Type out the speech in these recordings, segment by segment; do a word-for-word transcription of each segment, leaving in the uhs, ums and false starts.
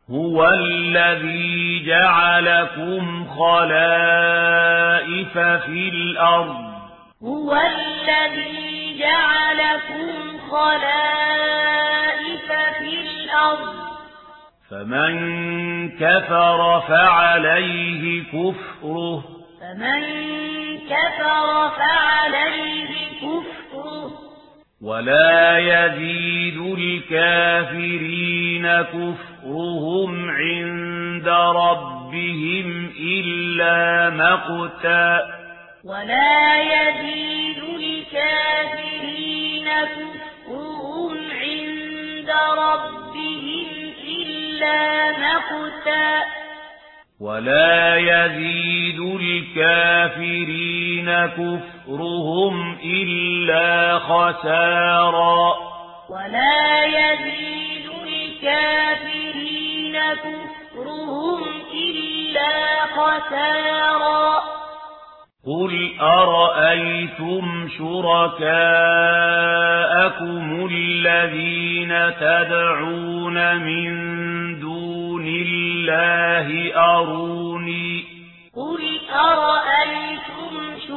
هو الذي جعلكم خلائف في الأرض هو الذي جعلكم خلائف في الأرض فمن كفر فعليه كفره فمن كفر فعليه كفره ولا يزيد الكافرين كفرهم عند ربهم إلا مقتا ولا يزيد الكافرين كفرهم عند ربهم إلا مقتا ولا يزيد الكافرين كفرهم إلا خسارا ولا يزيد الكافرين كفرهم إلا خسارا قل أرأيتم شركاءكم الذين تدعون من دون الله أروني قل أرأيتم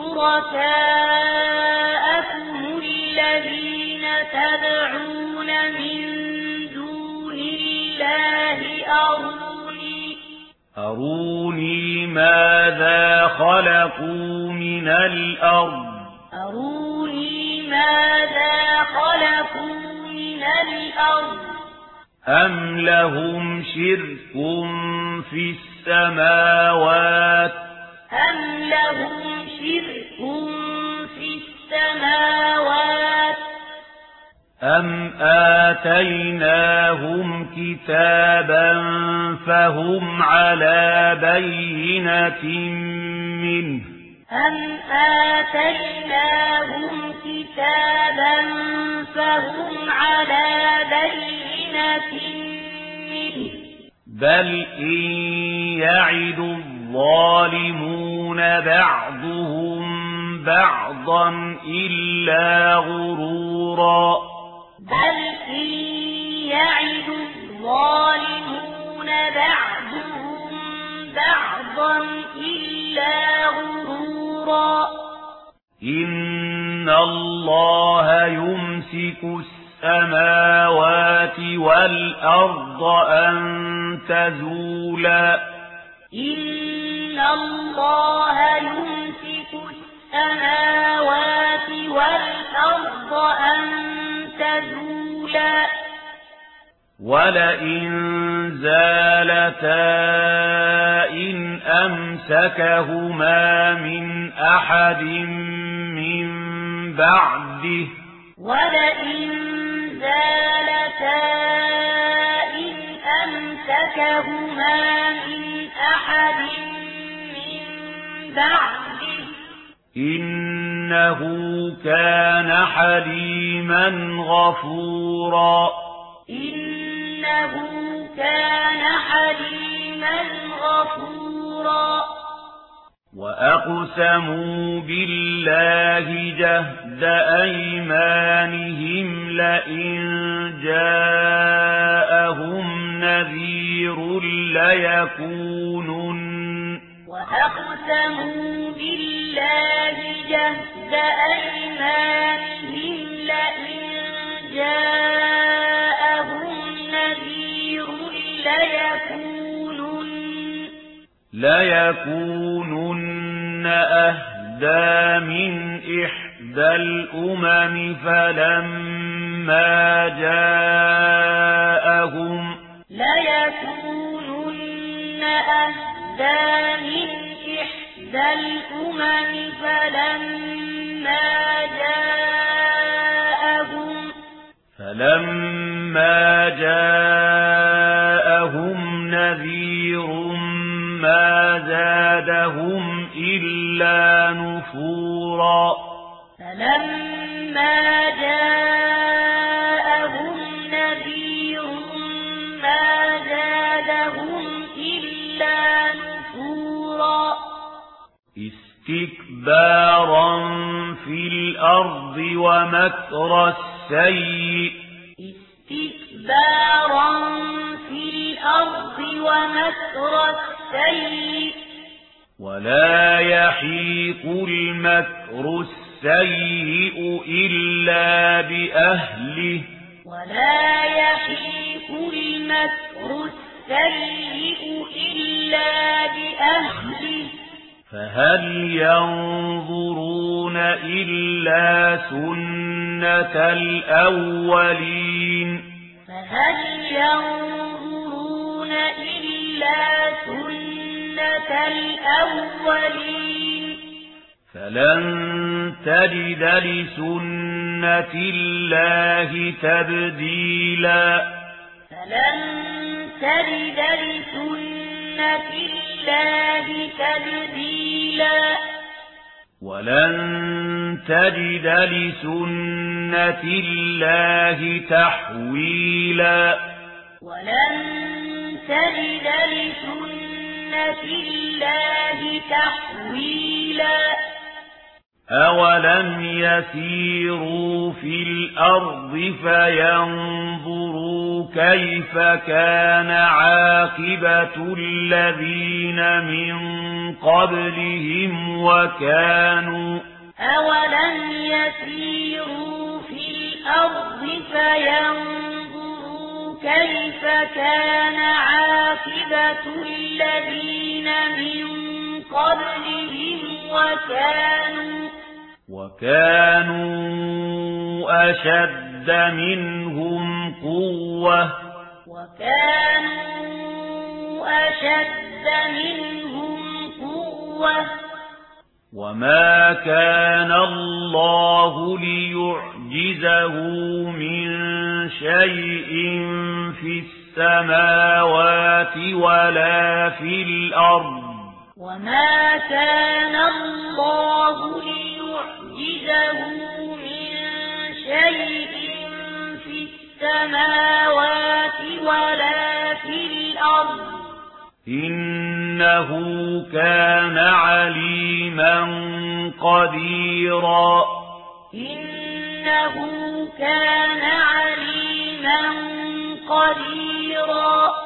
شركاءكم الذين تدعون من دون الله أروني أروني ماذا خلقوا من الأرض أروني ماذا خلقوا من الأرض أم لهم شرك في السماوات أم لهم شرك في السماوات أم آتيناهم كتابا فهم على بينة منه أم آتيناهم كتابا فهم على بينة منه بل إن يعد الظالمون بعضهم بعضا إلا غرورا بل إن يعد الظالمون بعضهم بعضا إلا غرورا إن الله يمسك السماوات والأرض أن تزولا إن الله يمسك السماوات والأرض أن تزولا ولئن زالتا إن أمسكهما من أحد من بعده ولئن زالتا إن أمسكهما من أحد من بعده إنه كان حليما غفورا إنه كان حليما غفورا وأقسموا بالله جهد أيمانهم لئن جاءهم نذير ليكونن وأقسموا بالله جهد أيمانهم لئن جاءهم نذير ليكونن ليكونن أهدى من إحدى الأمم فلما جاءهم ليكونن أهدى من إحدى الأمم فلما جاءهم فلما جاءهم نذير ما زادهم إلا نفورا فلما جاءهم نذير ما زادهم إلا نفورا استكبارا في الأرض ومكر السيء استكبارا في الأرض ومكر السيء ولا يحيق المكر السيء إلا بأهله ولا يحيق المكر السيء إلا بأهله فهل ينظرون إلا سنة الأولين فهل ينظرون إلا سنة الأولين فلن تجد لسنة الله تبديلا فلن تجد لسنة الله تبديلا ولن تجد لسنة الله تحويلا ولن تجد لسنة الله تحويلا أولم يسيروا في الأرض فينظروا كيف كان عاقبة الذين من قبلهم وكانوا أولم يسيروا في الأرض فينظروا كيف كان عاقبة الذين من قبلهم وكانوا وكانوا أشد منهم قوة وكانوا أشد منهم قوة وما كان الله ليعجزه من شيء في السماوات ولا في الأرض وما كان الله ليعجزه من شيء في السماوات ولا في الأرض إنه كان عليما قديرا إنه كان عليما قديرا